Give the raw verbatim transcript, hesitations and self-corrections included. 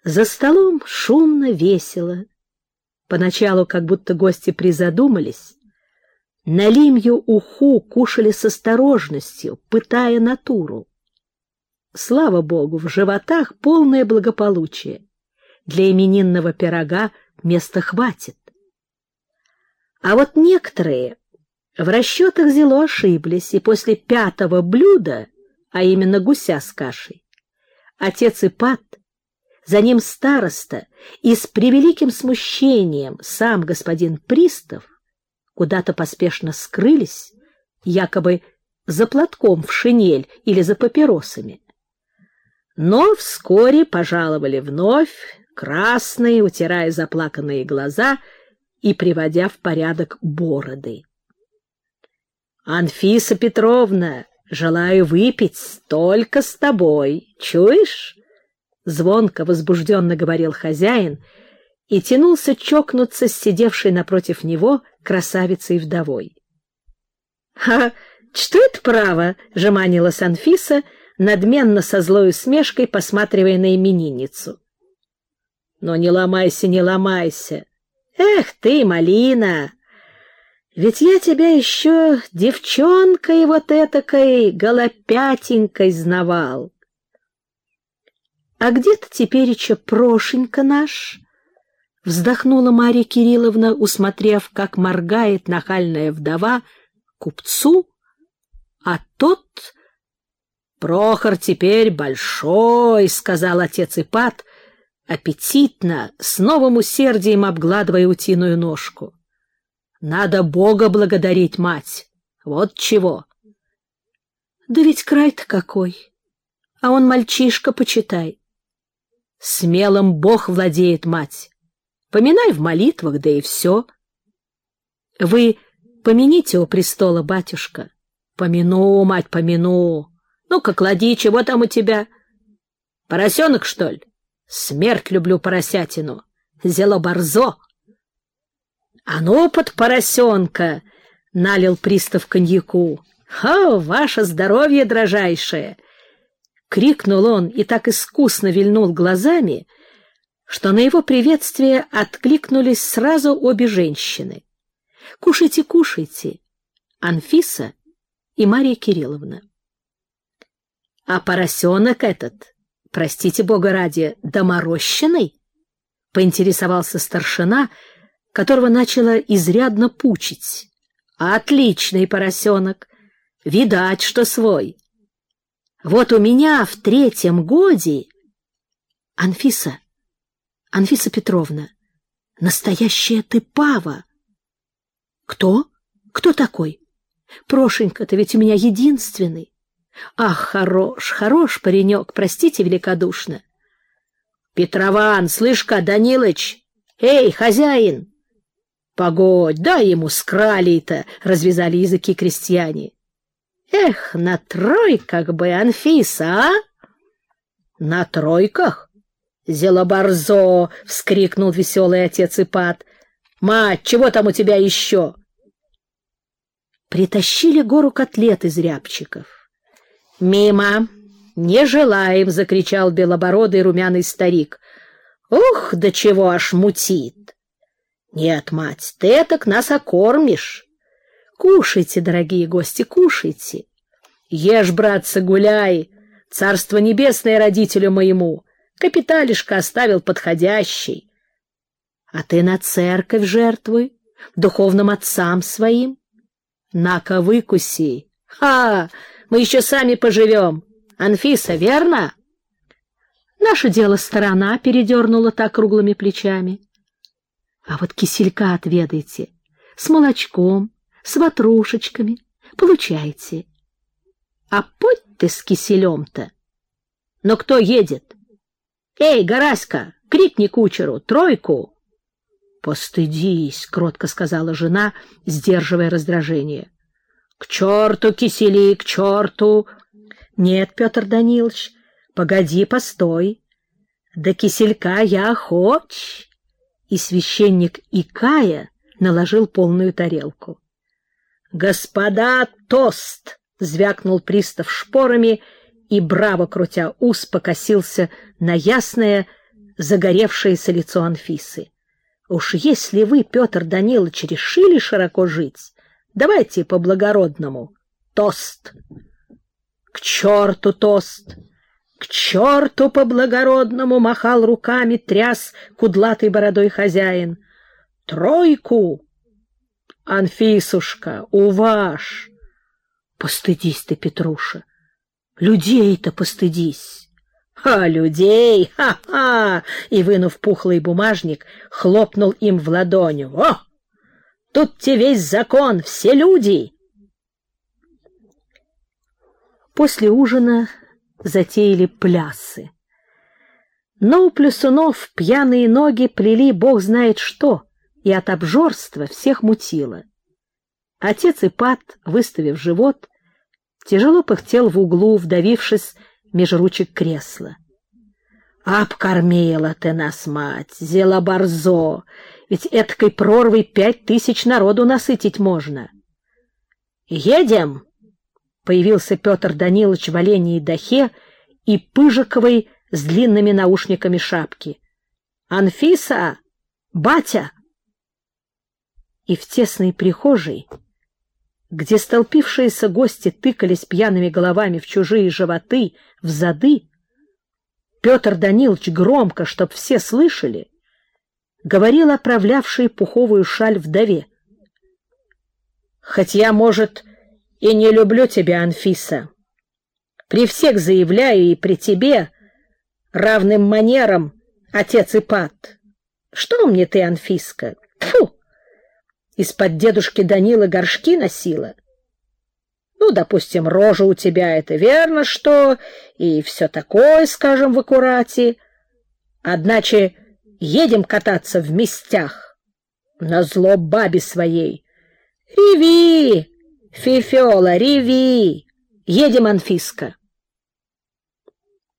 За столом шумно, весело. Поначалу как будто гости призадумались. Налимью уху кушали с осторожностью, пытая натуру. Слава богу, в животах полное благополучие. Для именинного пирога места хватит. А вот некоторые в расчетах зело ошиблись, и после пятого блюда, а именно гуся с кашей, отец Ипат, за ним староста и с превеликим смущением сам господин пристав куда-то поспешно скрылись, якобы за платком в шинель или за папиросами. Но вскоре пожаловали вновь, красные, утирая заплаканные глаза и приводя в порядок бороды. «Анфиса Петровна, желаю выпить только с тобой, чуешь?» Звонко, возбужденно говорил хозяин и тянулся чокнуться с сидевшей напротив него красавицей-вдовой. — А что это право? — жеманилась Анфиса, надменно со злой усмешкой посматривая на именинницу. — Но не ломайся, не ломайся. Эх ты, малина! Ведь я тебя еще девчонкой вот этакой голопятенькой знавал. — А где-то тепереча Прошенька наш? — вздохнула Марья Кирилловна, усмотрев, как моргает нахальная вдова купцу, а тот... — Прохор теперь большой, — сказал отец Ипат, аппетитно, с новым усердием обгладывая утиную ножку. — Надо Бога благодарить, мать. Вот чего. — Да ведь край-то какой. А он мальчишка, почитай. Смелым Бог владеет, мать. Поминай в молитвах, да и все. Вы помяните у престола, батюшка. Помяну, мать, помяну. Ну-ка, клади, чего там у тебя? Поросенок, что ли? Смерть люблю поросятину. Зело борзо. А ну, под поросенка, налил пристав коньяку. О, ваше здоровье дрожайшее! — крикнул он и так искусно вильнул глазами, что на его приветствие откликнулись сразу обе женщины. — Кушайте, кушайте, Анфиса и Марья Кирилловна. — А поросенок этот, простите бога ради, доморощенный? — поинтересовался старшина, которого начало изрядно пучить. — Отличный поросенок, видать, что свой. Вот у меня в третьем годе... Анфиса, Анфиса Петровна, настоящая ты пава. Кто? Кто такой? Прошенька-то ведь у меня единственный. Ах, хорош, хорош паренек, простите великодушно. Петрован, слышь-ка, Данилыч, эй, хозяин! Погодь, дай ему с кралей-то, развязали языки крестьяне. Эх, на тройках бы, Анфиса, а? На тройках? Зелоборзо! — вскрикнул веселый отец Ипат. Мать, чего там у тебя еще? Притащили гору котлет из рябчиков. Мимо, не желаем! — закричал белобородый румяный старик. Ух, до чего аж мутит! Нет, мать, ты этак нас окормишь. Кушайте, дорогие гости, кушайте. Ешь, братцы, гуляй. Царство небесное родителю моему. Капиталишка оставил подходящий. А ты на церковь жертвуй, духовным отцам своим. На-ка, выкуси. Ха! Мы еще сами поживем. Анфиса, верно? Наше дело сторона, — передернула так круглыми плечами. А вот киселька отведайте, с молочком, с ватрушечками. Получайте. А подь ты с киселем-то. Но кто едет? Эй, Гораська, крикни кучеру, тройку. Постыдись, — кротко сказала жена, сдерживая раздражение. К черту кисели, к черту. Нет, Петр Данилович, погоди, постой. До киселька я охоч. И священник, икая, наложил полную тарелку. «Господа, тост!» — звякнул пристав шпорами и, браво крутя ус, покосился на ясное, загоревшееся лицо Анфисы. Уж если вы, Петр Данилович, решили широко жить, давайте по-благородному. Тост. К черту тост! К черту по-благородному! Махал руками, тряс кудлатой бородой хозяин. Тройку! Анфисушка, уваж! Постыдись ты, Петруша! Людей-то постыдись! А людей! Ха-ха! И, вынув пухлый бумажник, хлопнул им в ладонь. О! Тут тебе весь закон, все люди! После ужина затеяли плясы. Но у плясунов пьяные ноги плели бог знает что, и от обжорства всех мутило. Отец Ипат, выставив живот, тяжело пыхтел в углу, вдавившись меж ручек кресла. «Обкормила ты нас, мать, зела борзо, ведь эткой прорвой пять тысяч народу насытить можно». «Едем!» — появился Петр Данилович в оленьей дахе и пыжиковой с длинными наушниками шапки. «Анфиса! Батя!» И в тесной прихожей, где столпившиеся гости тыкались пьяными головами в чужие животы, в зады, Петр Данилович громко, чтоб все слышали, говорил оправлявший пуховую шаль вдове. «Хоть я, может, и не люблю тебя, Анфиса, при всех заявляю и при тебе равным манерам, отец Ипат. Что мне ты, Анфиска? Тьфу! Из-под дедушки Данилы горшки носила? Ну, допустим, рожа у тебя, это верно, что, и все такое, скажем, в аккурате. Одначе едем кататься в местях, назло бабе своей. Реви, Фифёла, реви! Едем, Анфиска!»